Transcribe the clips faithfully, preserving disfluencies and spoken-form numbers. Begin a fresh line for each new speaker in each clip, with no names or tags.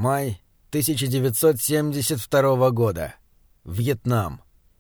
Май тысяча девятьсот семьдесят второго года. Вьетнам.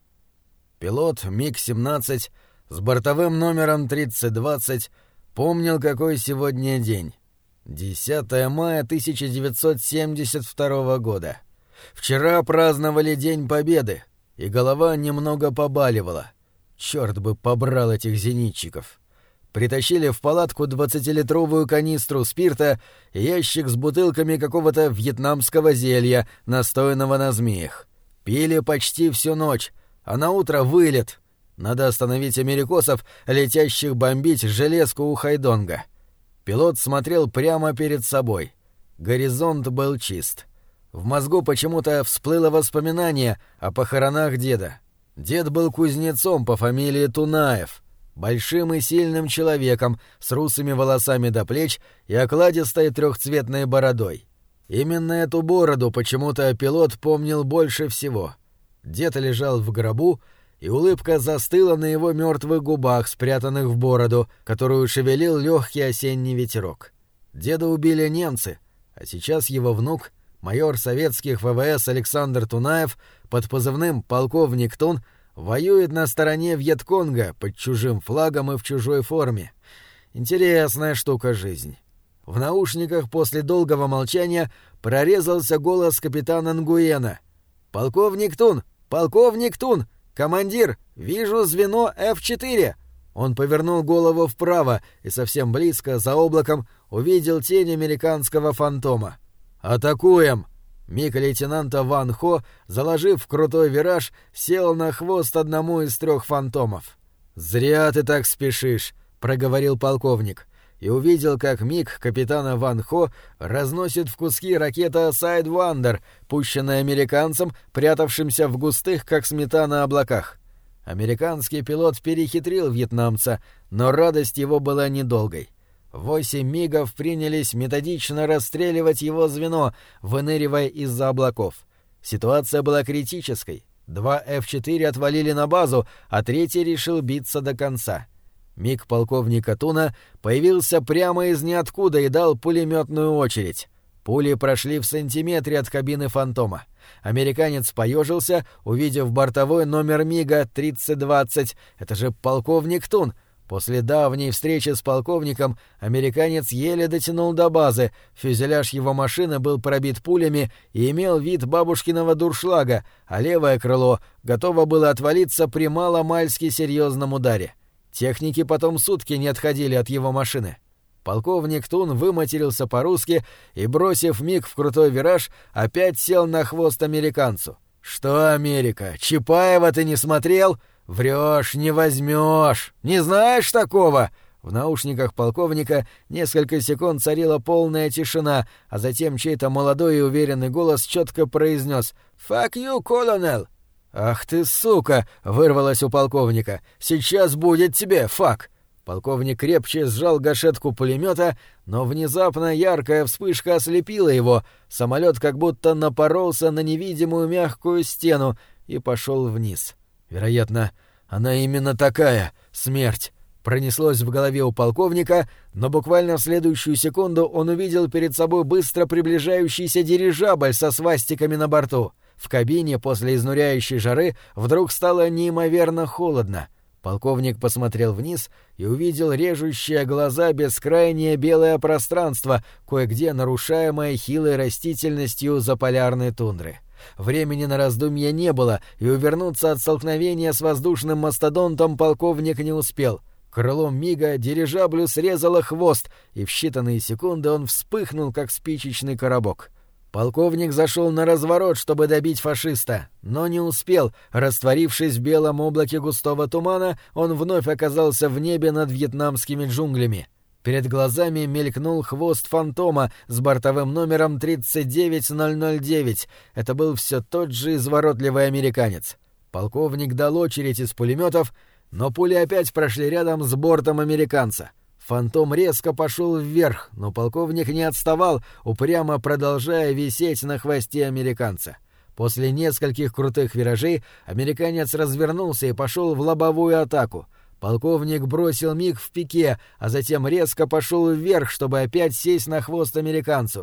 Пилот миг семнадцать с бортовым номером тридцать двадцать помнил, какой сегодня день. десятое мая тысяча девятьсот семьдесят второго года. Вчера праздновали День Победы, и голова немного побаливала. Чёрт бы побрал этих зенитчиков. Притащили в палатку двадцатилитровую канистру спирта и ящик с бутылками какого-то вьетнамского зелья, настоянного на змеях. Пили почти всю ночь, а на утро вылет. Надо остановить америкосов, летящих бомбить железку у Хайдонга. Пилот смотрел прямо перед собой. Горизонт был чист. В мозгу почему-то всплыло воспоминание о похоронах деда. Дед был кузнецом по фамилии Тунаев, большим и сильным человеком с русыми волосами до плеч и окладистой трехцветной бородой. Именно эту бороду почему-то пилот помнил больше всего. Дед лежал в гробу, и улыбка застыла на его мертвых губах, спрятанных в бороду, которую шевелил легкий осенний ветерок. Деда убили немцы, а сейчас его внук, майор советских ВВС Александр Тунаев, под позывным «Полковник Тун», воюет на стороне Вьетконга под чужим флагом и в чужой форме. Интересная штука жизнь. В наушниках после долгого молчания прорезался голос капитана Нгуена. «Полковник Тун! Полковник Тун! Командир! Вижу звено эф четыре!» Он повернул голову вправо и совсем близко, за облаком, увидел тень американского фантома. «Атакуем!» Миг лейтенанта Ван Хо, заложив крутой вираж, сел на хвост одному из трех фантомов. «Зря ты так спешишь», — проговорил полковник, и увидел, как миг капитана Ван Хо разносит в куски ракета «Сайдвандер», пущенная американцем, прятавшимся в густых, как сметана, облаках. Американский пилот перехитрил вьетнамца, но радость его была недолгой. Восемь мигов принялись методично расстреливать его звено, выныривая из-за облаков. Ситуация была критической. Два эф четыре отвалили на базу, а третий решил биться до конца. Миг полковника Туна появился прямо из ниоткуда и дал пулеметную очередь. Пули прошли в сантиметре от кабины «Фантома». Американец поежился, увидев бортовой номер мига тридцать двадцать. Это же полковник Тун. После давней встречи с полковником американец еле дотянул до базы, фюзеляж его машины был пробит пулями и имел вид бабушкиного дуршлага, а левое крыло готово было отвалиться при маломальски серьезном ударе. Техники потом сутки не отходили от его машины. Полковник Тун выматерился по-русски и, бросив миг в крутой вираж, опять сел на хвост американцу. «Что, Америка, Чапаева ты не смотрел? Врешь, не возьмешь. Не знаешь такого?» В наушниках полковника несколько секунд царила полная тишина, а затем чей-то молодой и уверенный голос четко произнес «Fuck you, colonel!» «Ах ты, сука!» — вырвалось у полковника. «Сейчас будет тебе, фак!» Полковник крепче сжал гашетку пулемета, но внезапно яркая вспышка ослепила его. Самолет как будто напоролся на невидимую мягкую стену и пошел вниз. Вероятно, она именно такая — смерть. Пронеслось в голове у полковника, но буквально в следующую секунду он увидел перед собой быстро приближающийся дирижабль со свастиками на борту. В кабине после изнуряющей жары вдруг стало неимоверно холодно. Полковник посмотрел вниз и увидел режущее глаза бескрайнее белое пространство, кое-где нарушаемое хилой растительностью заполярной тундры. Времени на раздумья не было, и увернуться от столкновения с воздушным мастодонтом полковник не успел. Крылом мига дирижаблю срезало хвост, и в считанные секунды он вспыхнул, как спичечный коробок. Полковник зашел на разворот, чтобы добить фашиста, но не успел. Растворившись в белом облаке густого тумана, он вновь оказался в небе над вьетнамскими джунглями. Перед глазами мелькнул хвост «Фантома» с бортовым номером тридцать девять ноль ноль девять. Это был все тот же изворотливый американец. Полковник дал очередь из пулеметов, но пули опять прошли рядом с бортом американца. «Фантом» резко пошел вверх, но полковник не отставал, упрямо продолжая висеть на хвосте американца. После нескольких крутых виражей американец развернулся и пошел в лобовую атаку. Полковник бросил миг в пике, а затем резко пошел вверх, чтобы опять сесть на хвост американцу.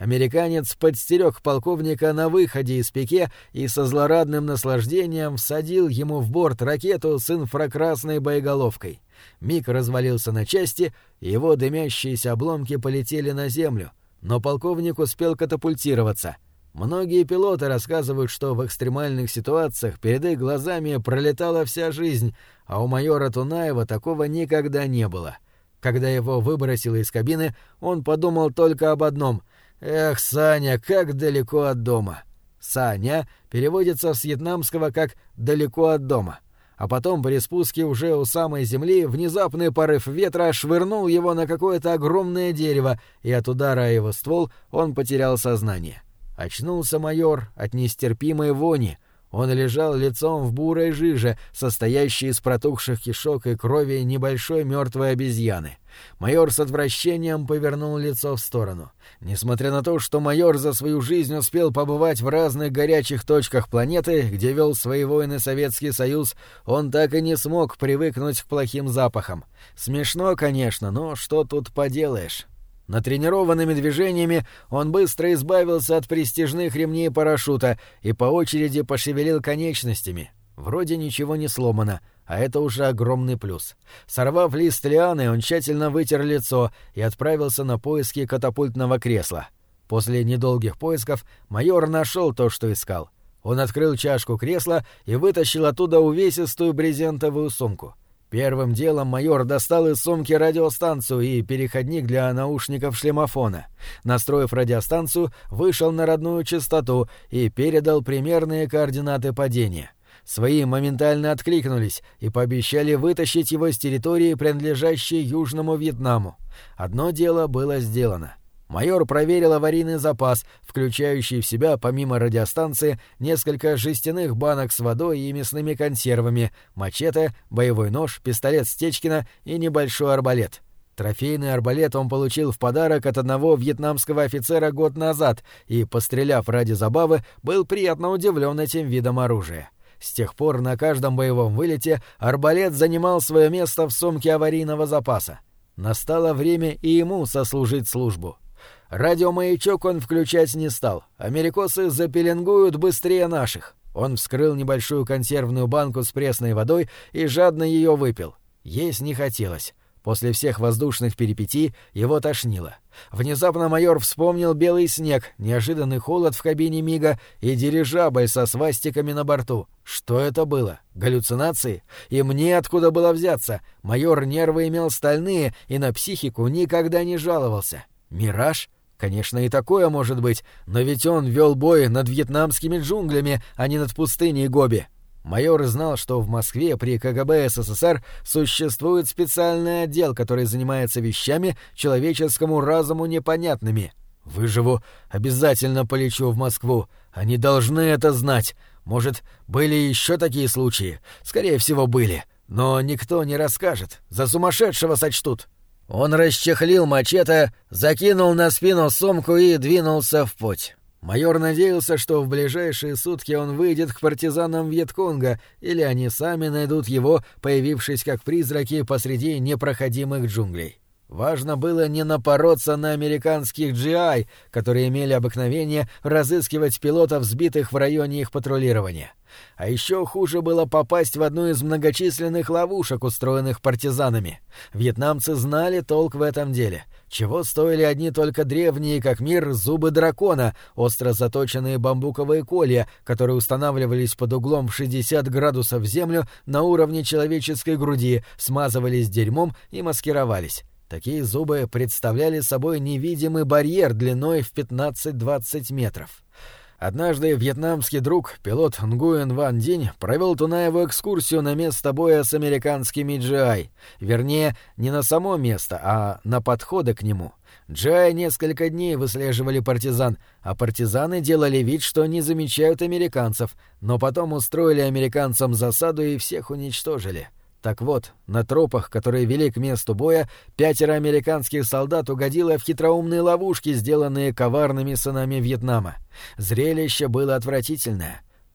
американец подстерег полковника на выходе из пике и со злорадным наслаждением всадил ему в борт ракету с инфракрасной боеголовкой. Миг развалился на части, и его дымящиеся обломки полетели на землю, но полковник успел катапультироваться. Многие пилоты рассказывают, что в экстремальных ситуациях перед их глазами пролетала вся жизнь, а у майора Тунаева такого никогда не было. Когда его выбросило из кабины, он подумал только об одном: «Эх, Саня, как далеко от дома!» «Саня» переводится с вьетнамского как «далеко от дома». А потом при спуске уже у самой земли внезапный порыв ветра швырнул его на какое-то огромное дерево, и от удара о его ствол он потерял сознание. Очнулся майор от нестерпимой вони. Он лежал лицом в бурой жиже, состоящей из протухших кишок и крови небольшой мертвой обезьяны. Майор с отвращением повернул лицо в сторону. Несмотря на то, что майор за свою жизнь успел побывать в разных горячих точках планеты, где вел свои войны Советский Союз, он так и не смог привыкнуть к плохим запахам. Смешно, конечно, но что тут поделаешь? Натренированными движениями он быстро избавился от престижных ремней парашюта и по очереди пошевелил конечностями. Вроде ничего не сломано, а это уже огромный плюс. Сорвав лист лианы, он тщательно вытер лицо и отправился на поиски катапультного кресла. После недолгих поисков майор нашел то, что искал. Он открыл чашку кресла и вытащил оттуда увесистую брезентовую сумку. Первым делом майор достал из сумки радиостанцию и переходник для наушников шлемофона. Настроив радиостанцию, вышел на родную частоту и передал примерные координаты падения. Свои моментально откликнулись и пообещали вытащить его с территории, принадлежащей Южному Вьетнаму. Одно дело было сделано. Майор проверил аварийный запас, включающий в себя, помимо радиостанции, несколько жестяных банок с водой и мясными консервами, мачете, боевой нож, пистолет Стечкина и небольшой арбалет. Трофейный арбалет он получил в подарок от одного вьетнамского офицера год назад и, постреляв ради забавы, был приятно удивлен этим видом оружия. С тех пор на каждом боевом вылете арбалет занимал свое место в сумке аварийного запаса. Настало время и ему сослужить службу. Радиомаячок он включать не стал. Америкосы запеленгуют быстрее наших. Он вскрыл небольшую консервную банку с пресной водой и жадно ее выпил. Есть не хотелось. После всех воздушных перипетий его тошнило. Внезапно майор вспомнил белый снег, неожиданный холод в кабине Мига и дирижабль со свастиками на борту. Что это было? Галлюцинации? И мне откуда было взяться? Майор нервы имел стальные и на психику никогда не жаловался. Мираж? Конечно, и такое может быть, но ведь он вел бой над вьетнамскими джунглями, а не над пустыней Гоби. Майор знал, что в Москве при КГБ СССР существует специальный отдел, который занимается вещами человеческому разуму непонятными. «Выживу, обязательно полечу в Москву. Они должны это знать. Может, были еще такие случаи? Скорее всего, были. Но никто не расскажет. За сумасшедшего сочтут». Он расчехлил мачете, закинул на спину сумку и двинулся в путь. Майор надеялся, что в ближайшие сутки он выйдет к партизанам Вьетконга, или они сами найдут его, появившись как призраки посреди непроходимых джунглей. Важно было не напороться на американских джи ай, которые имели обыкновение разыскивать пилотов, сбитых в районе их патрулирования. А еще хуже было попасть в одну из многочисленных ловушек, устроенных партизанами. Вьетнамцы знали толк в этом деле. Чего стоили одни только древние, как мир, зубы дракона, остро заточенные бамбуковые колья, которые устанавливались под углом в шестьдесят градусов в землю на уровне человеческой груди, смазывались дерьмом и маскировались. Такие зубы представляли собой невидимый барьер длиной в пятнадцать-двадцать метров. Однажды вьетнамский друг, пилот Нгуен Ван Динь, провел Тунаеву экскурсию на место боя с американскими джи ай. Вернее, не на само место, а на подходы к нему. джи ай несколько дней выслеживали партизан, а партизаны делали вид, что не замечают американцев, но потом устроили американцам засаду и всех уничтожили. Так вот, на тропах, которые вели к месту боя, пятеро американских солдат угодило в хитроумные ловушки, сделанные коварными сынами Вьетнама. Зрелище было отвратительное.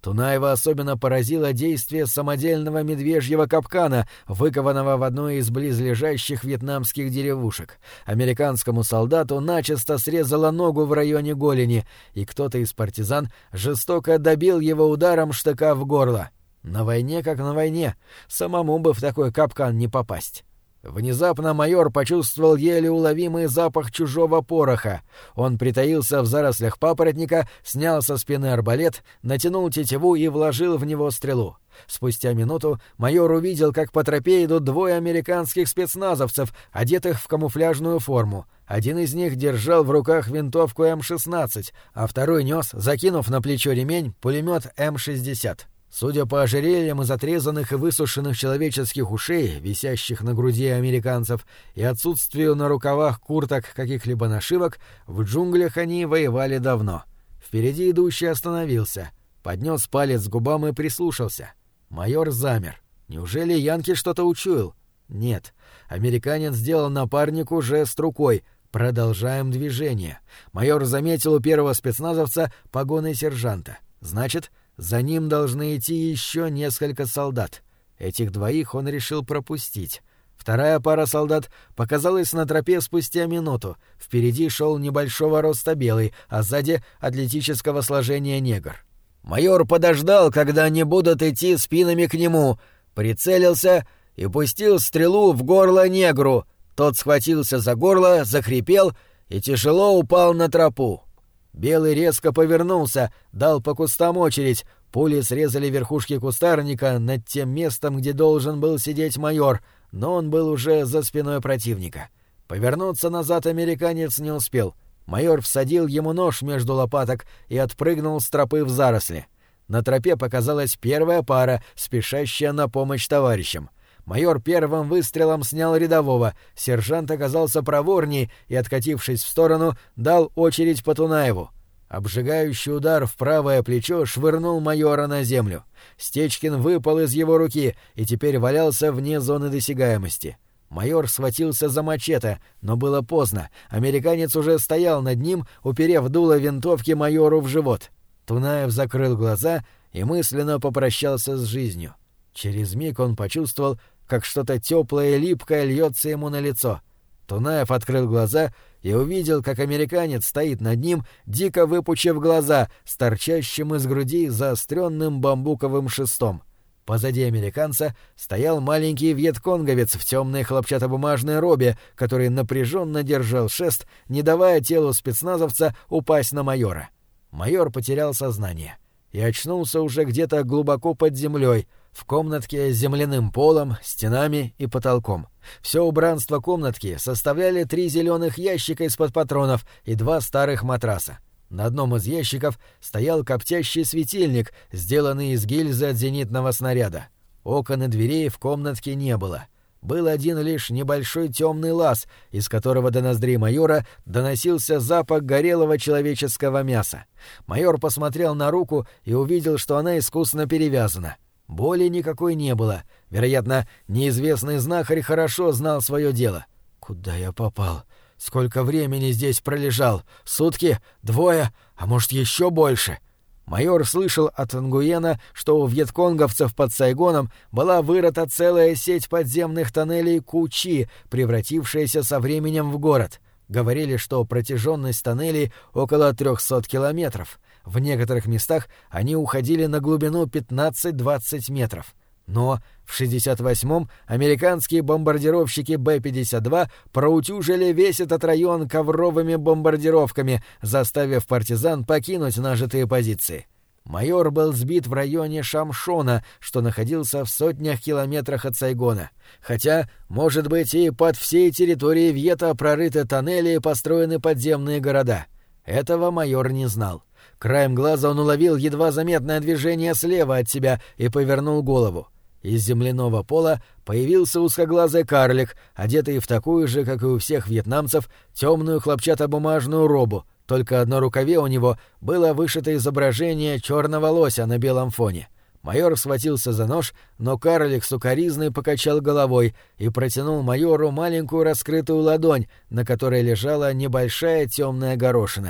Тунаева особенно поразило действие самодельного медвежьего капкана, выкованного в одной из близлежащих вьетнамских деревушек. Американскому солдату начисто срезала ногу в районе голени, и кто-то из партизан жестоко добил его ударом штыка в горло. На войне как на войне, самому бы в такой капкан не попасть. Внезапно майор почувствовал еле уловимый запах чужого пороха. Он притаился в зарослях папоротника, снял со спины арбалет, натянул тетиву и вложил в него стрелу. Спустя минуту майор увидел, как по тропе идут двое американских спецназовцев, одетых в камуфляжную форму. Один из них держал в руках винтовку эм шестнадцать, а второй нес, закинув на плечо ремень, пулемет эм шестьдесят. Судя по ожерельям из отрезанных и высушенных человеческих ушей, висящих на груди американцев, и отсутствию на рукавах курток каких-либо нашивок, в джунглях они воевали давно. Впереди идущий остановился, поднес палец к губам и прислушался. Майор замер. Неужели Янки что-то учуял? Нет. Американец сделал напарнику жест рукой. Продолжаем движение. Майор заметил у первого спецназовца погоны сержанта. Значит, за ним должны идти еще несколько солдат. Этих двоих он решил пропустить. Вторая пара солдат показалась на тропе спустя минуту. Впереди шел небольшого роста белый, а сзади атлетического сложения негр. Майор подождал, когда они будут идти спинами к нему, прицелился и пустил стрелу в горло негру. Тот схватился за горло, захрипел и тяжело упал на тропу. Белый резко повернулся, дал по кустам очередь. Пули срезали верхушки кустарника над тем местом, где должен был сидеть майор, но он был уже за спиной противника. Повернуться назад американец не успел. Майор всадил ему нож между лопаток и отпрыгнул с тропы в заросли. На тропе показалась первая пара, спешащая на помощь товарищам. Майор первым выстрелом снял рядового, сержант оказался проворней и, откатившись в сторону, дал очередь по Тунаеву. Обжигающий удар в правое плечо швырнул майора на землю. Стечкин выпал из его руки и теперь валялся вне зоны досягаемости. Майор схватился за мачете, но было поздно. Американец уже стоял над ним, уперев дуло винтовки майору в живот. Тунаев закрыл глаза и мысленно попрощался с жизнью. Через миг он почувствовал, как что-то теплое и липкое льется ему на лицо. Тунаев открыл глаза и увидел, как американец стоит над ним, дико выпучив глаза, с торчащим из груди заостренным бамбуковым шестом. Позади американца стоял маленький вьетконговец в темной хлопчатобумажной робе, который напряженно держал шест, не давая телу спецназовца упасть на майора. Майор потерял сознание и очнулся уже где-то глубоко под землей, в комнатке с земляным полом, стенами и потолком. Все убранство комнатки составляли три зеленых ящика из-под патронов и два старых матраса. На одном из ящиков стоял коптящий светильник, сделанный из гильзы от зенитного снаряда. Окон и дверей в комнатке не было. Был один лишь небольшой темный лаз, из которого до ноздрей майора доносился запах горелого человеческого мяса. Майор посмотрел на руку и увидел, что она искусно перевязана. Боли никакой не было. Вероятно, неизвестный знахарь хорошо знал свое дело. «Куда я попал? Сколько времени здесь пролежал? Сутки? Двое? А может, еще больше?» Майор слышал от Нгуена, что у вьетконговцев под Сайгоном была вырыта целая сеть подземных тоннелей Ку-Чи, превратившаяся со временем в город. Говорили, что протяженность тоннелей около трехсот километров. В некоторых местах они уходили на глубину пятнадцать-двадцать метров. Но в шестьдесят восьмом американские бомбардировщики Бэ пятьдесят два проутюжили весь этот район ковровыми бомбардировками, заставив партизан покинуть нажитые позиции. Майор был сбит в районе Шамшона, что находился в сотнях километрах от Сайгона. Хотя, может быть, и под всей территорией Вьета прорыты тоннели и построены подземные города. Этого майор не знал. Краем глаза он уловил едва заметное движение слева от себя и повернул голову. Из земляного пола появился узкоглазый карлик, одетый в такую же, как и у всех вьетнамцев, темную хлопчатобумажную робу, только на рукаве у него было вышито изображение черного лося на белом фоне. Майор схватился за нож, но карлик сукоризной покачал головой и протянул майору маленькую раскрытую ладонь, на которой лежала небольшая темная горошина.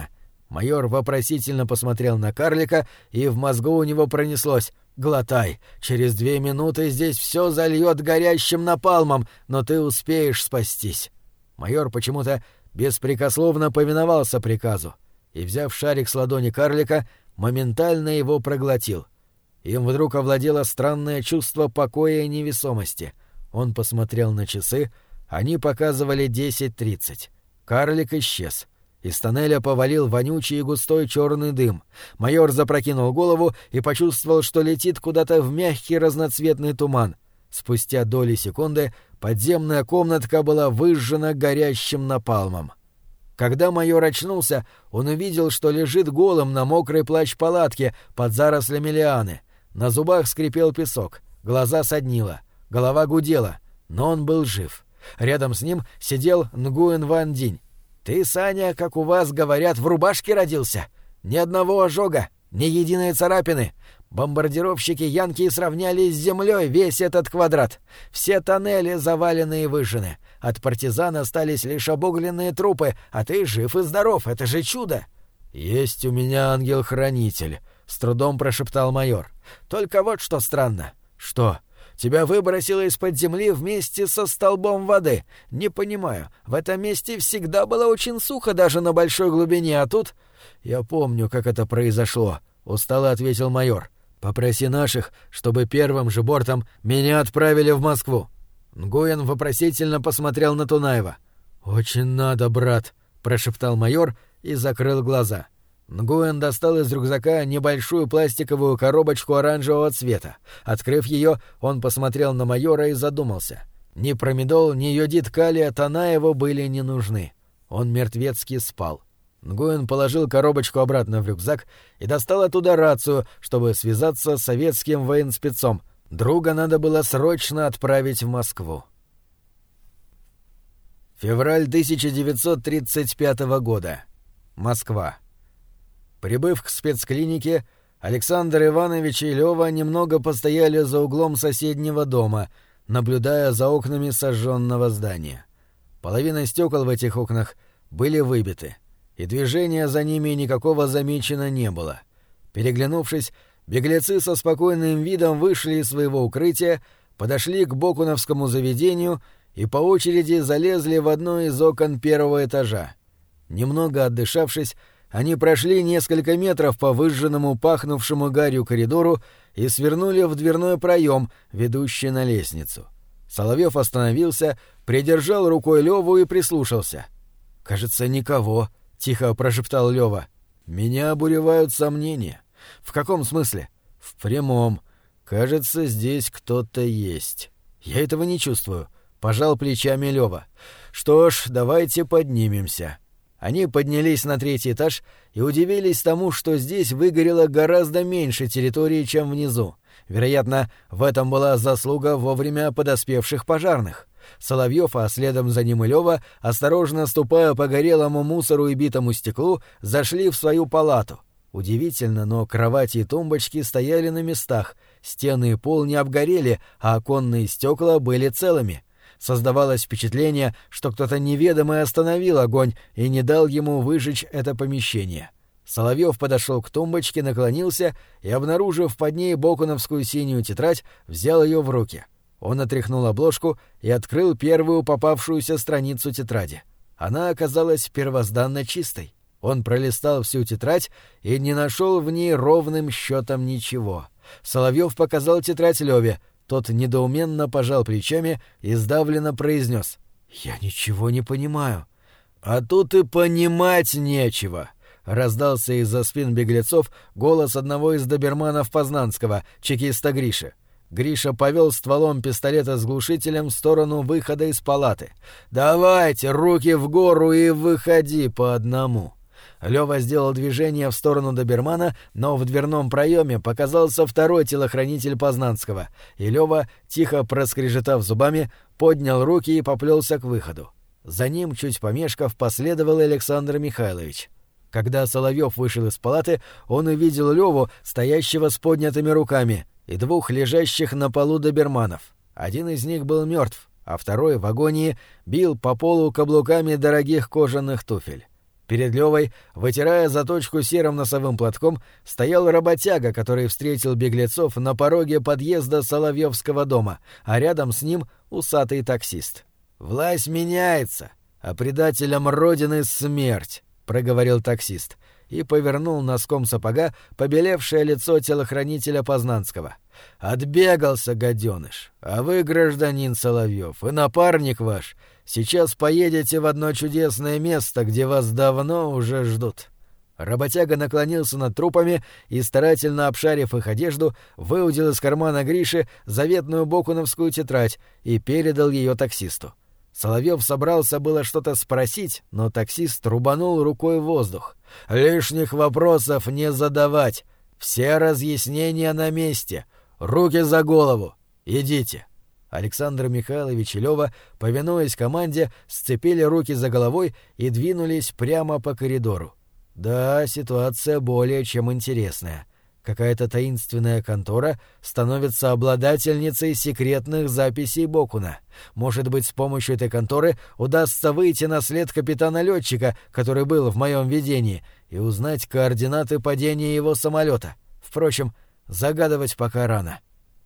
Майор вопросительно посмотрел на карлика, и в мозгу у него пронеслось: «Глотай, через две минуты здесь все зальет горящим напалмом, но ты успеешь спастись». Майор почему-то беспрекословно повиновался приказу и, взяв шарик с ладони карлика, моментально его проглотил. Им вдруг овладело странное чувство покоя и невесомости. Он посмотрел на часы, они показывали десять тридцать. Карлик исчез. Из тоннеля повалил вонючий и густой черный дым. Майор запрокинул голову и почувствовал, что летит куда-то в мягкий разноцветный туман. Спустя доли секунды подземная комнатка была выжжена горящим напалмом. Когда майор очнулся, он увидел, что лежит голым на мокрой плащ-палатке под зарослями лианы. На зубах скрипел песок, глаза соднило, голова гудела, но он был жив. Рядом с ним сидел Нгуен Ван Динь. «Ты, Саня, как у вас говорят, в рубашке родился? Ни одного ожога, ни единой царапины. Бомбардировщики Янки сравняли с землей весь этот квадрат. Все тоннели завалены и выжжены. От партизан остались лишь обугленные трупы, а ты жив и здоров, это же чудо!» «Есть у меня ангел-хранитель», — с трудом прошептал майор. «Только вот что странно». «Что?» «Тебя выбросило из-под земли вместе со столбом воды. Не понимаю, в этом месте всегда было очень сухо даже на большой глубине, а тут...» «Я помню, как это произошло», — устало ответил майор. «Попроси наших, чтобы первым же бортом меня отправили в Москву». Нгуен вопросительно посмотрел на Тунаева. «Очень надо, брат», — прошептал майор и закрыл глаза. Нгуен достал из рюкзака небольшую пластиковую коробочку оранжевого цвета. Открыв ее, он посмотрел на майора и задумался. Ни промедол, ни йодид калия Танаеву были не нужны. Он мертвецки спал. Нгуен положил коробочку обратно в рюкзак и достал оттуда рацию, чтобы связаться с советским военспецом. Друга надо было срочно отправить в Москву. Февраль тысяча девятьсот тридцать пятого года. Москва. Прибыв к спецклинике, Александр Иванович и Лёва немного постояли за углом соседнего дома, наблюдая за окнами сожженного здания. Половина стекол в этих окнах были выбиты, и движения за ними никакого замечено не было. Переглянувшись, беглецы со спокойным видом вышли из своего укрытия, подошли к бокуновскому заведению и по очереди залезли в одно из окон первого этажа. Немного отдышавшись, они прошли несколько метров по выжженному, пахнувшему гарью коридору и свернули в дверной проем, ведущий на лестницу. Соловьев остановился, придержал рукой Леву и прислушался. «Кажется, никого», — тихо прошептал Лева. «Меня обуревают сомнения». «В каком смысле?» «В прямом. Кажется, здесь кто-то есть». «Я этого не чувствую», — пожал плечами Лева. «Что ж, давайте поднимемся». Они поднялись на третий этаж и удивились тому, что здесь выгорело гораздо меньше территории, чем внизу. Вероятно, в этом была заслуга вовремя подоспевших пожарных. Соловьев, а следом за ним и Лёва, осторожно ступая по горелому мусору и битому стеклу, зашли в свою палату. Удивительно, но кровати и тумбочки стояли на местах, стены и пол не обгорели, а оконные стекла были целыми. Создавалось впечатление, что кто-то неведомый остановил огонь и не дал ему выжечь это помещение. Соловьев подошел к тумбочке, наклонился и, обнаружив под ней бокуновскую синюю тетрадь, взял ее в руки. Он отряхнул обложку и открыл первую попавшуюся страницу тетради. Она оказалась первозданно чистой. Он пролистал всю тетрадь и не нашел в ней ровным счетом ничего. Соловьев показал тетрадь Леве. Тот недоуменно пожал плечами и сдавленно произнес: «Я ничего не понимаю». «А тут и понимать нечего», — раздался из-за спин беглецов голос одного из доберманов Познанского, чекиста Гриши. Гриша повел стволом пистолета с глушителем в сторону выхода из палаты. «Давайте, руки в гору и выходи по одному». Лёва сделал движение в сторону добермана, но в дверном проеме показался второй телохранитель Познанского, и Лёва, тихо проскрежетав зубами, поднял руки и поплелся к выходу. За ним, чуть помешков, последовал Александр Михайлович. Когда Соловьев вышел из палаты, он увидел Лёву, стоящего с поднятыми руками, и двух лежащих на полу доберманов. Один из них был мертв, а второй в агонии бил по полу каблуками дорогих кожаных туфель. Перед Левой, вытирая заточку серым носовым платком, стоял работяга, который встретил беглецов на пороге подъезда Соловьевского дома, а рядом с ним усатый таксист. «Власть меняется, а предателям Родины смерть», — проговорил таксист и повернул носком сапога побелевшее лицо телохранителя Познанского. «Отбегался, гаденыш, а вы, гражданин Соловьев, и напарник ваш, сейчас поедете в одно чудесное место, где вас давно уже ждут». Работяга наклонился над трупами и, старательно обшарив их одежду, выудил из кармана Гриши заветную бокуновскую тетрадь и передал ее таксисту. Соловьев собрался было что-то спросить, но таксист рубанул рукой в воздух. «Лишних вопросов не задавать. Все разъяснения на месте. Руки за голову. Идите». Александр Михайлович и Лёва, повинуясь команде, сцепили руки за головой и двинулись прямо по коридору. Да, ситуация более чем интересная. Какая-то таинственная контора становится обладательницей секретных записей Бокуна. Может быть, с помощью этой конторы удастся выйти на след капитана-летчика, который был в моем видении, и узнать координаты падения его самолета. Впрочем, загадывать пока рано.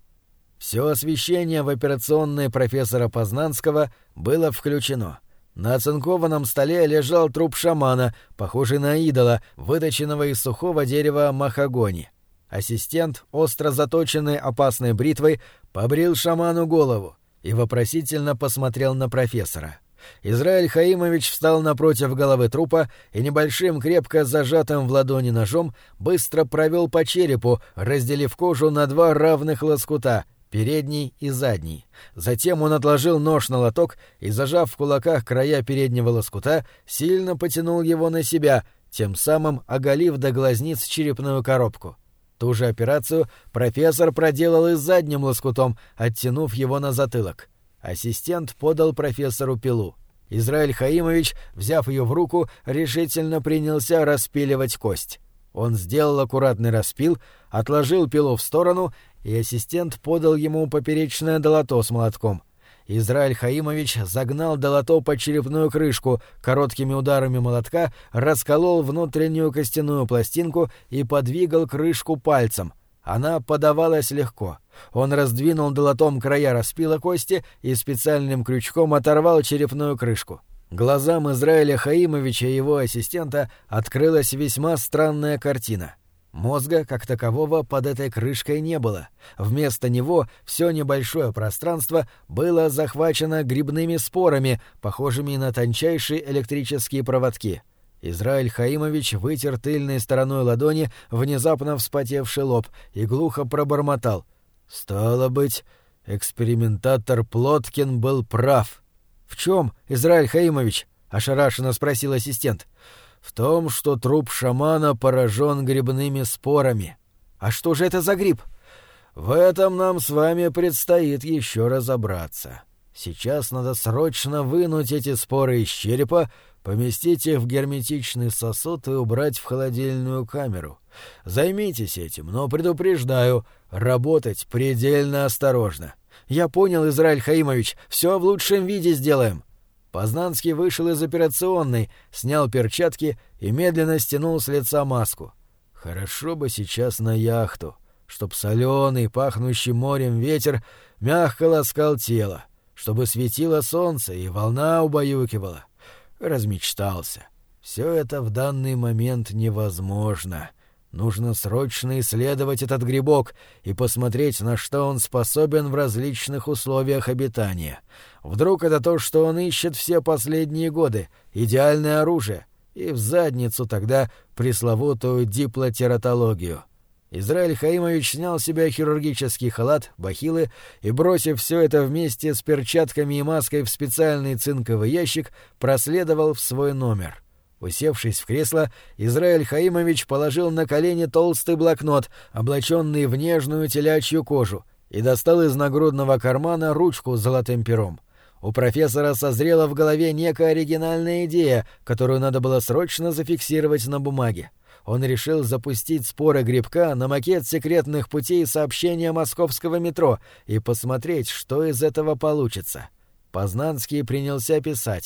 Все освещение в операционной профессора Познанского было включено. На оцинкованном столе лежал труп шамана, похожий на идола, выточенного из сухого дерева махагони. Ассистент, остро заточенный опасной бритвой, побрил шаману голову и вопросительно посмотрел на профессора. Израиль Хаимович встал напротив головы трупа и небольшим, крепко зажатым в ладони ножом быстро провел по черепу, разделив кожу на два равных лоскута — передний и задний. Затем он отложил нож на лоток и, зажав в кулаках края переднего лоскута, сильно потянул его на себя, тем самым оголив до глазниц черепную коробку. Ту же операцию профессор проделал и с задним лоскутом, оттянув его на затылок. Ассистент подал профессору пилу. Израиль Хаимович, взяв ее в руку, решительно принялся распиливать кость. Он сделал аккуратный распил, отложил пилу в сторону, и ассистент подал ему поперечное долото с молотком. Израиль Хаимович загнал долото под черепную крышку, короткими ударами молотка расколол внутреннюю костяную пластинку и подвигал крышку пальцем. Она подавалась легко. Он раздвинул долотом края распила кости и специальным крючком оторвал черепную крышку. Глазам Израиля Хаимовича и его ассистента открылась весьма странная картина. Мозга, как такового, под этой крышкой не было. Вместо него все небольшое пространство было захвачено грибными спорами, похожими на тончайшие электрические проводки. Израиль Хаимович вытер тыльной стороной ладони внезапно вспотевший лоб и глухо пробормотал: «Стало быть, экспериментатор Плоткин был прав». «В чем, Израиль Хаимович?» — ошарашенно спросил ассистент. «В том, что труп шамана поражен грибными спорами». «А что же это за гриб?» «В этом нам с вами предстоит еще разобраться. Сейчас надо срочно вынуть эти споры из черепа, поместить их в герметичный сосуд и убрать в холодильную камеру. Займитесь этим, но предупреждаю, работать предельно осторожно». «Я понял, Израиль Хаимович, все в лучшем виде сделаем». Познанский вышел из операционной, снял перчатки и медленно стянул с лица маску. Хорошо бы сейчас на яхту, чтоб соленый, пахнущий морем ветер мягко ласкал тело, чтобы светило солнце и волна убаюкивала. Размечтался. Все это в данный момент невозможно. Нужно срочно исследовать этот грибок и посмотреть, на что он способен в различных условиях обитания. Вдруг это то, что он ищет все последние годы, идеальное оружие, и в задницу тогда пресловутую диплотератологию. Израиль Хаимович снял с себя хирургический халат, бахилы и, бросив все это вместе с перчатками и маской в специальный цинковый ящик, проследовал в свой номер. Усевшись в кресло, Израиль Хаимович положил на колени толстый блокнот, облаченный в нежную телячью кожу, и достал из нагрудного кармана ручку с золотым пером. У профессора созрела в голове некая оригинальная идея, которую надо было срочно зафиксировать на бумаге. Он решил запустить споры грибка на макет секретных путей сообщения московского метро и посмотреть, что из этого получится. Познанский принялся писать.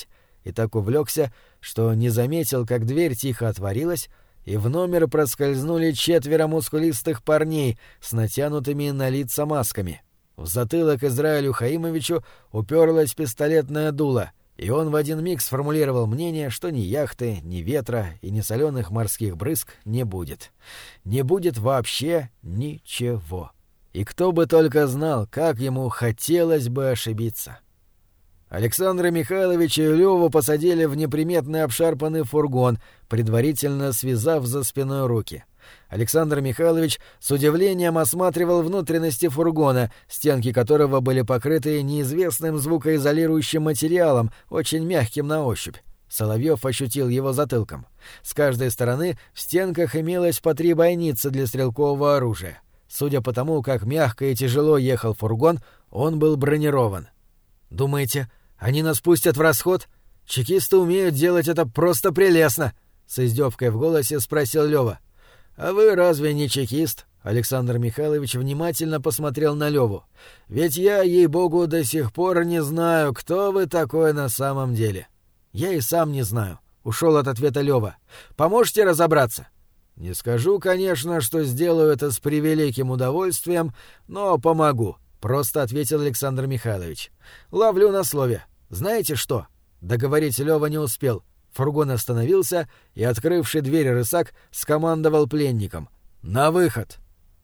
и так увлекся, что не заметил, как дверь тихо отворилась, и в номер проскользнули четверо мускулистых парней с натянутыми на лица масками. В затылок Израилю Хаимовичу уперлась пистолетная дуло, и он в один миг сформулировал мнение, что ни яхты, ни ветра и ни соленых морских брызг не будет. Не будет вообще ничего. И кто бы только знал, как ему хотелось бы ошибиться. Александра Михайловича и Лёву посадили в неприметный обшарпанный фургон, предварительно связав за спиной руки. Александр Михайлович с удивлением осматривал внутренности фургона, стенки которого были покрыты неизвестным звукоизолирующим материалом, очень мягким на ощупь. Соловьев ощутил его затылком. С каждой стороны в стенках имелось по три бойницы для стрелкового оружия. Судя по тому, как мягко и тяжело ехал фургон, он был бронирован. «Думаете, они нас пустят в расход? Чекисты умеют делать это просто прелестно!» — с издевкой в голосе спросил Лёва. «А вы разве не чекист?» — Александр Михайлович внимательно посмотрел на Лёву. «Ведь я, ей-богу, до сих пор не знаю, кто вы такой на самом деле». «Я и сам не знаю», — ушел от ответа Лёва. «Поможете разобраться?» «Не скажу, конечно, что сделаю это с превеликим удовольствием, но помогу», — просто ответил Александр Михайлович. «Ловлю на слове. Знаете что?» Договорить Лёва не успел. Фургон остановился, и, открывший дверь рысак, скомандовал пленникам: «На выход!».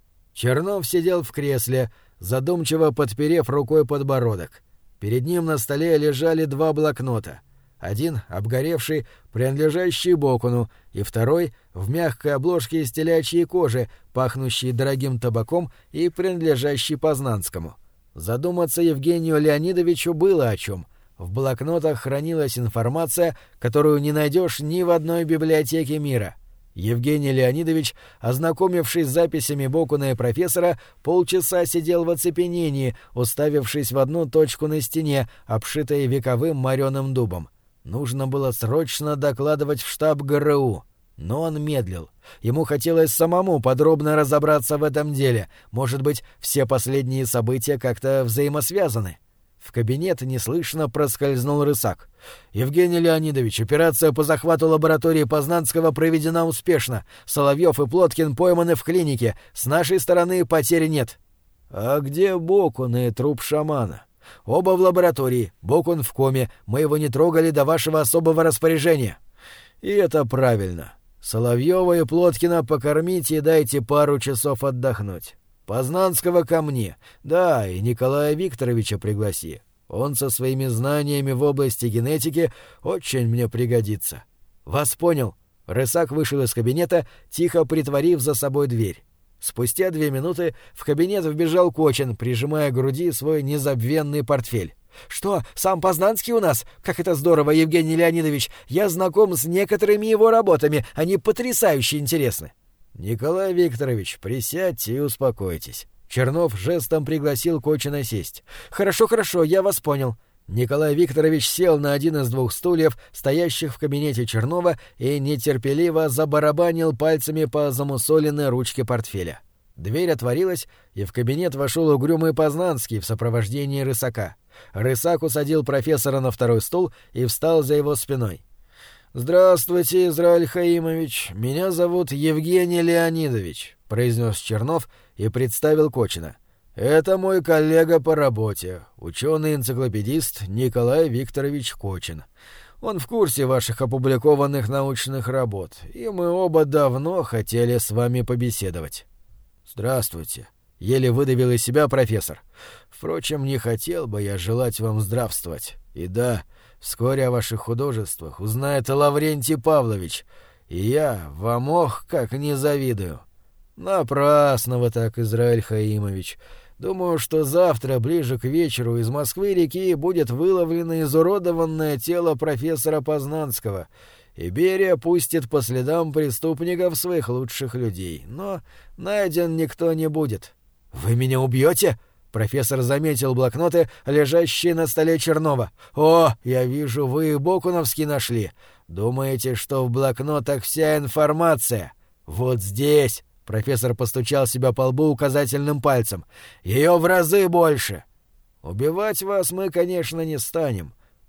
Чернов сидел в кресле, задумчиво подперев рукой подбородок. Перед ним на столе лежали два блокнота. Один, обгоревший, принадлежащий Бокуну, и второй, в мягкой обложке из телячьей кожи, пахнущий дорогим табаком и принадлежащий Познанскому. Задуматься Евгению Леонидовичу было о чем. В блокнотах хранилась информация, которую не найдешь ни в одной библиотеке мира. Евгений Леонидович, ознакомившись с записями Бокуна и профессора, полчаса сидел в оцепенении, уставившись в одну точку на стене, обшитой вековым мореным дубом. Нужно было срочно докладывать в штаб ГРУ. Но он медлил. Ему хотелось самому подробно разобраться в этом деле. Может быть, все последние события как-то взаимосвязаны. В кабинет неслышно проскользнул рысак. «Евгений Леонидович, операция по захвату лаборатории Познанского проведена успешно. Соловьев и Плоткин пойманы в клинике. С нашей стороны потерь нет». «А где Бокун и труп шамана?» «Оба в лаборатории. Бокун в коме. Мы его не трогали до вашего особого распоряжения». «И это правильно. Соловьева и Плоткина покормите и дайте пару часов отдохнуть. Познанского ко мне. Да, и Николая Викторовича пригласи. Он со своими знаниями в области генетики очень мне пригодится». «Вас понял». Рысак вышел из кабинета, тихо притворив за собой дверь. Спустя две минуты в кабинет вбежал Кочин, прижимая к груди свой незабвенный портфель. «Что, сам Познанский у нас? Как это здорово, Евгений Леонидович! Я знаком с некоторыми его работами, они потрясающе интересны!» «Николай Викторович, присядьте и успокойтесь». Чернов жестом пригласил Кочина сесть. «Хорошо, хорошо, я вас понял». Николай Викторович сел на один из двух стульев, стоящих в кабинете Чернова, и нетерпеливо забарабанил пальцами по замусоленной ручке портфеля. Дверь отворилась, и в кабинет вошел угрюмый Познанский в сопровождении Рысака. Рысак усадил профессора на второй стул и встал за его спиной. «Здравствуйте, Израиль Хаимович. Меня зовут Евгений Леонидович», — произнес Чернов и представил Кочина. «Это мой коллега по работе, ученый-энциклопедист Николай Викторович Кочин. Он в курсе ваших опубликованных научных работ, и мы оба давно хотели с вами побеседовать». «Здравствуйте», — еле выдавил из себя профессор. «Впрочем, не хотел бы я желать вам здравствовать. И да, вскоре о ваших художествах узнает и Лаврентий Павлович, и я вам ох как не завидую». «Напрасно вы так, Израиль Хаимович. Думаю, что завтра, ближе к вечеру, из Москвы-реки будет выловлено изуродованное тело профессора Познанского, и Берия пустит по следам преступников своих лучших людей. Но найден никто не будет». «Вы меня убьете?» Профессор заметил блокноты, лежащие на столе Чернова. «О, я вижу, вы и Бокуновский нашли. Думаете, что в блокнотах вся информация? Вот здесь». Профессор постучал себя по лбу указательным пальцем. «Ее в разы больше!» «Убивать вас мы, конечно, не станем.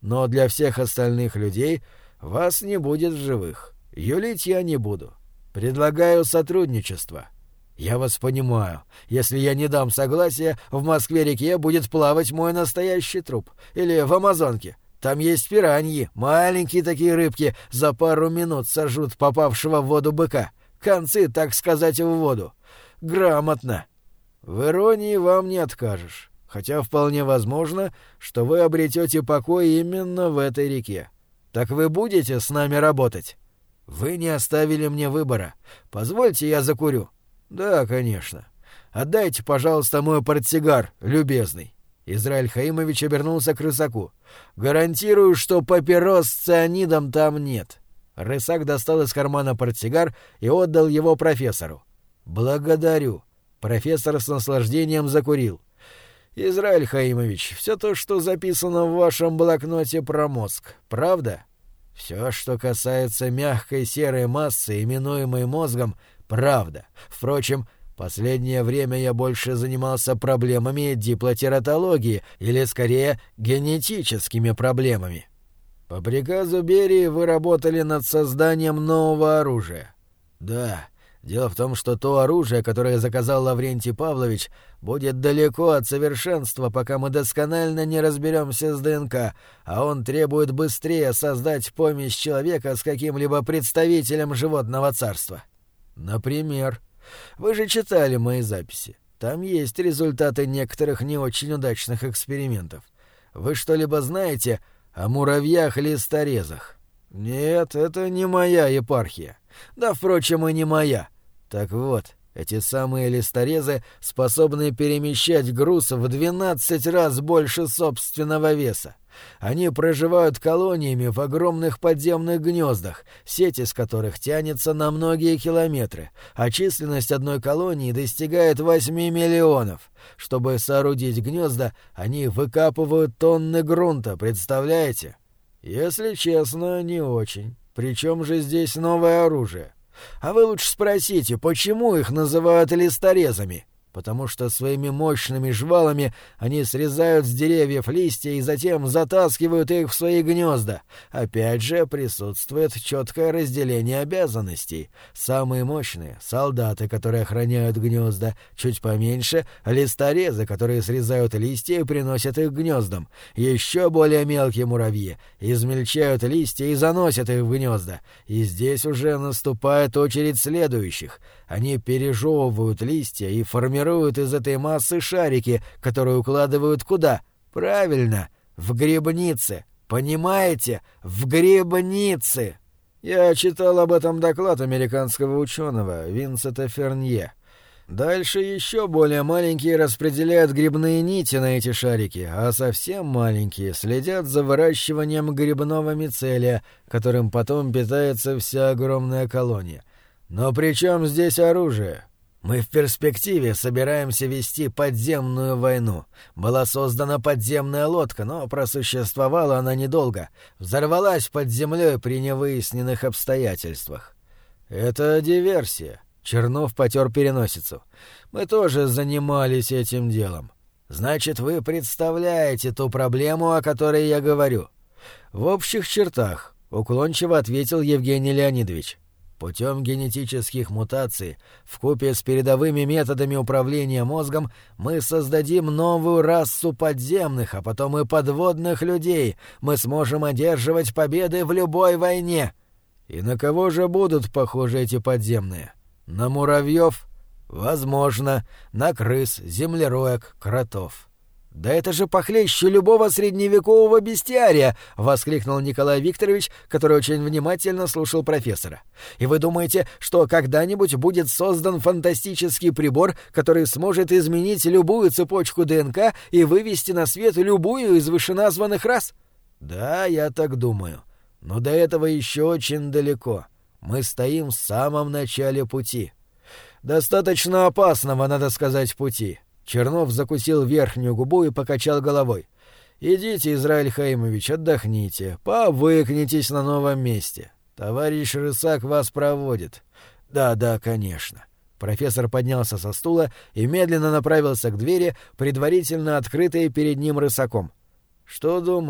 Но для всех остальных людей вас не будет в живых. Юлить я не буду. Предлагаю сотрудничество. Я вас понимаю. Если я не дам согласия, в Москве-реке будет плавать мой настоящий труп. Или в Амазонке. Там есть пираньи, маленькие такие рыбки, за пару минут сожрут попавшего в воду быка. Концы, так сказать, в воду. Грамотно. В иронии вам не откажешь. Хотя вполне возможно, что вы обретете покой именно в этой реке. Так вы будете с нами работать? Вы не оставили мне выбора. Позвольте, я закурю. Да, конечно. Отдайте, пожалуйста, мой портсигар, любезный. Израиль Хаимович обернулся к рысаку. «Гарантирую, что папирос с цианидом там нет». Рысак достал из кармана портсигар и отдал его профессору. «Благодарю». Профессор с наслаждением закурил. «Израиль Хаимович, все то, что записано в вашем блокноте про мозг, правда? Все, что касается мягкой серой массы, именуемой мозгом, правда. Впрочем, последнее время я больше занимался проблемами диплотератологии, или, скорее, генетическими проблемами. По приказу Берии вы работали над созданием нового оружия. Да, дело в том, что то оружие, которое заказал Лаврентий Павлович, будет далеко от совершенства, пока мы досконально не разберемся с ДНК, а он требует быстрее создать помесь человека с каким-либо представителем животного царства. Например... Вы же читали мои записи. Там есть результаты некоторых не очень удачных экспериментов. Вы что-либо знаете о муравьях-листорезах? Нет, это не моя епархия. Да, впрочем, и не моя. Так вот, эти самые листорезы способны перемещать груз в двенадцать раз больше собственного веса. Они проживают колониями в огромных подземных гнездах, сеть из которых тянется на многие километры, а численность одной колонии достигает восьми миллионов. Чтобы соорудить гнезда, они выкапывают тонны грунта, представляете? Если честно, не очень. Причем же здесь новое оружие? А вы лучше спросите, почему их называют листорезами? Потому что своими мощными жвалами они срезают с деревьев листья и затем затаскивают их в свои гнезда. Опять же, присутствует четкое разделение обязанностей. Самые мощные — солдаты, которые охраняют гнезда, чуть поменьше — листорезы, которые срезают листья и приносят их к гнездам. Еще более мелкие муравьи измельчают листья и заносят их в гнезда. И здесь уже наступает очередь следующих. Они пережевывают листья и формируют из этой массы шарики, которые укладывают куда? Правильно, в грибницы. Понимаете? В грибницы. Я читал об этом доклад американского ученого Винсента Фернье. Дальше еще более маленькие распределяют грибные нити на эти шарики, а совсем маленькие следят за выращиванием грибного мицелия, которым потом питается вся огромная колония. Но при чем здесь оружие? Мы в перспективе собираемся вести подземную войну. Была создана подземная лодка, но просуществовала она недолго. Взорвалась под землей при невыясненных обстоятельствах. Это диверсия. Чернов потер переносицу. Мы тоже занимались этим делом. Значит, вы представляете ту проблему, о которой я говорю. В общих чертах, уклончиво ответил Евгений Леонидович. Путем генетических мутаций, вкупе с передовыми методами управления мозгом, мы создадим новую расу подземных, а потом и подводных людей. Мы сможем одерживать победы в любой войне. И на кого же будут похожи эти подземные? На муравьев? Возможно. На крыс, землероек, кротов. «Да это же похлеще любого средневекового бестиария!» — воскликнул Николай Викторович, который очень внимательно слушал профессора. «И вы думаете, что когда-нибудь будет создан фантастический прибор, который сможет изменить любую цепочку ДНК и вывести на свет любую из вышеназванных рас?» «Да, я так думаю. Но до этого еще очень далеко. Мы стоим в самом начале пути. Достаточно опасного, надо сказать, пути». Чернов закусил верхнюю губу и покачал головой. «Идите, Израиль Хаимович, отдохните, повыкнитесь на новом месте. Товарищ Рысак вас проводит». «Да, да, конечно». Профессор поднялся со стула и медленно направился к двери, предварительно открытой перед ним Рысаком. «Что думаешь,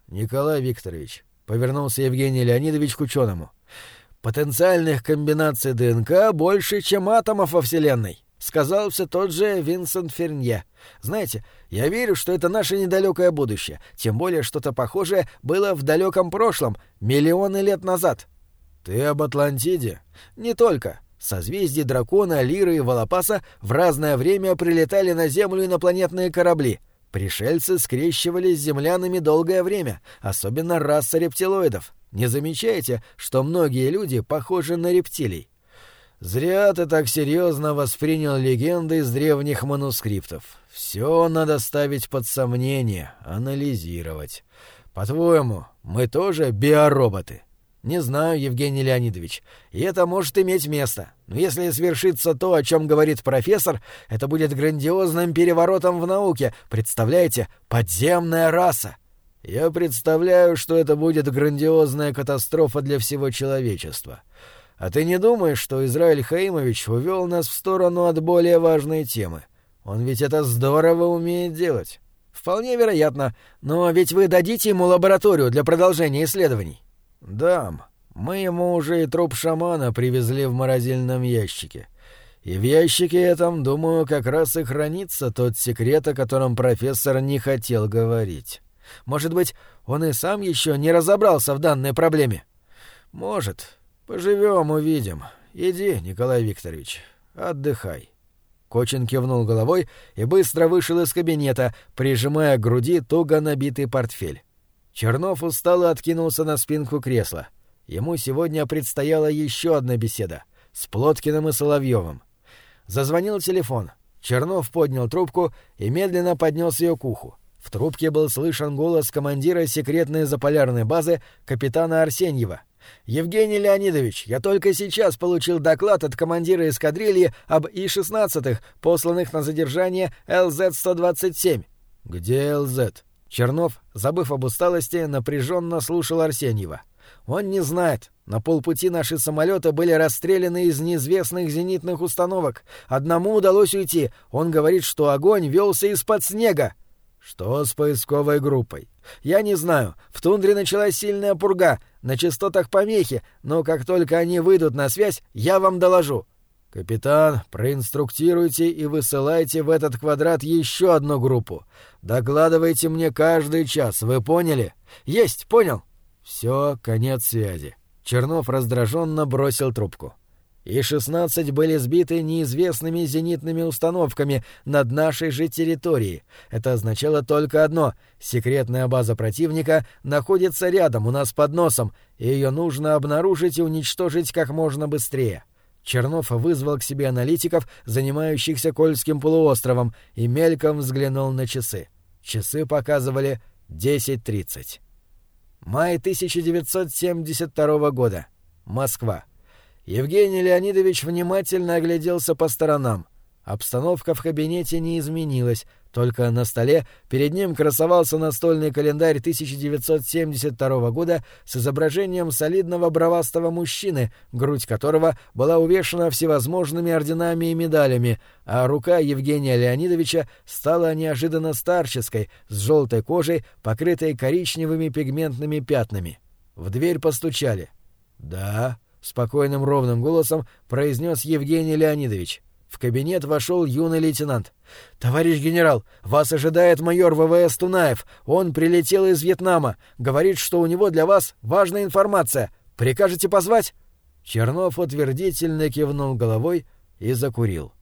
Николай Викторович», — повернулся Евгений Леонидович к ученому, — «потенциальных комбинаций ДНК больше, чем атомов во Вселенной», — сказал все тот же Винсент Фернье. «Знаете, я верю, что это наше недалекое будущее, тем более что-то похожее было в далеком прошлом, миллионы лет назад». «Ты об Атлантиде?» «Не только. Созвездие Дракона, Лиры и Волопаса в разное время прилетали на Землю инопланетные корабли. Пришельцы скрещивались с землянами долгое время, особенно раса рептилоидов. Не замечаете, что многие люди похожи на рептилий?» «Зря ты так серьезно воспринял легенды из древних манускриптов. Все надо ставить под сомнение, анализировать. По-твоему, мы тоже биороботы?» «Не знаю, Евгений Леонидович, и это может иметь место. Но если свершится то, о чем говорит профессор, это будет грандиозным переворотом в науке. Представляете, подземная раса!» «Я представляю, что это будет грандиозная катастрофа для всего человечества. А ты не думаешь, что Израиль Хаимович увел нас в сторону от более важной темы? Он ведь это здорово умеет делать». «Вполне вероятно. Но ведь вы дадите ему лабораторию для продолжения исследований?» «Дам. Мы ему уже и труп шамана привезли в морозильном ящике. И в ящике этом, думаю, как раз и хранится тот секрет, о котором профессор не хотел говорить. Может быть, он и сам еще не разобрался в данной проблеме?» «Может. Поживем, увидим. Иди, Николай Викторович, отдыхай». Кочин кивнул головой и быстро вышел из кабинета, прижимая к груди туго набитый портфель. Чернов устало откинулся на спинку кресла. Ему сегодня предстояла еще одна беседа с Плоткиным и Соловьевым. Зазвонил телефон. Чернов поднял трубку и медленно поднес ее к уху. В трубке был слышен голос командира секретной заполярной базы капитана Арсеньева. «Евгений Леонидович, я только сейчас получил доклад от командира эскадрильи об И шестнадцать, посланных на задержание Эл Зет сто двадцать семь». «Где Эл Зет?» Чернов, забыв об усталости, напряженно слушал Арсеньева. «Он не знает. На полпути наши самолеты были расстреляны из неизвестных зенитных установок. Одному удалось уйти. Он говорит, что огонь велся из-под снега». «Что с поисковой группой?» «Я не знаю. В тундре началась сильная пурга. На частотах помехи, но как только они выйдут на связь, я вам доложу». «Капитан, проинструктируйте и высылайте в этот квадрат еще одну группу. Докладывайте мне каждый час, вы поняли?» «Есть, понял». «Все, конец связи». Чернов раздраженно бросил трубку. И шестнадцать были сбиты неизвестными зенитными установками над нашей же территорией. Это означало только одно — секретная база противника находится рядом, у нас под носом, и ее нужно обнаружить и уничтожить как можно быстрее. Чернов вызвал к себе аналитиков, занимающихся Кольским полуостровом, и мельком взглянул на часы. Часы показывали десять тридцать. Май тысяча девятьсот семьдесят второго года. Москва. Евгений Леонидович внимательно огляделся по сторонам. Обстановка в кабинете не изменилась, только на столе перед ним красовался настольный календарь тысяча девятьсот семьдесят второго года с изображением солидного бровастого мужчины, грудь которого была увешана всевозможными орденами и медалями, а рука Евгения Леонидовича стала неожиданно старческой, с желтой кожей, покрытой коричневыми пигментными пятнами. В дверь постучали. «Да», — спокойным ровным голосом произнес Евгений Леонидович. В кабинет вошел юный лейтенант. «Товарищ генерал, вас ожидает майор ВВС Тунаев. Он прилетел из Вьетнама. Говорит, что у него для вас важная информация. Прикажете позвать?» Чернов утвердительно кивнул головой и закурил.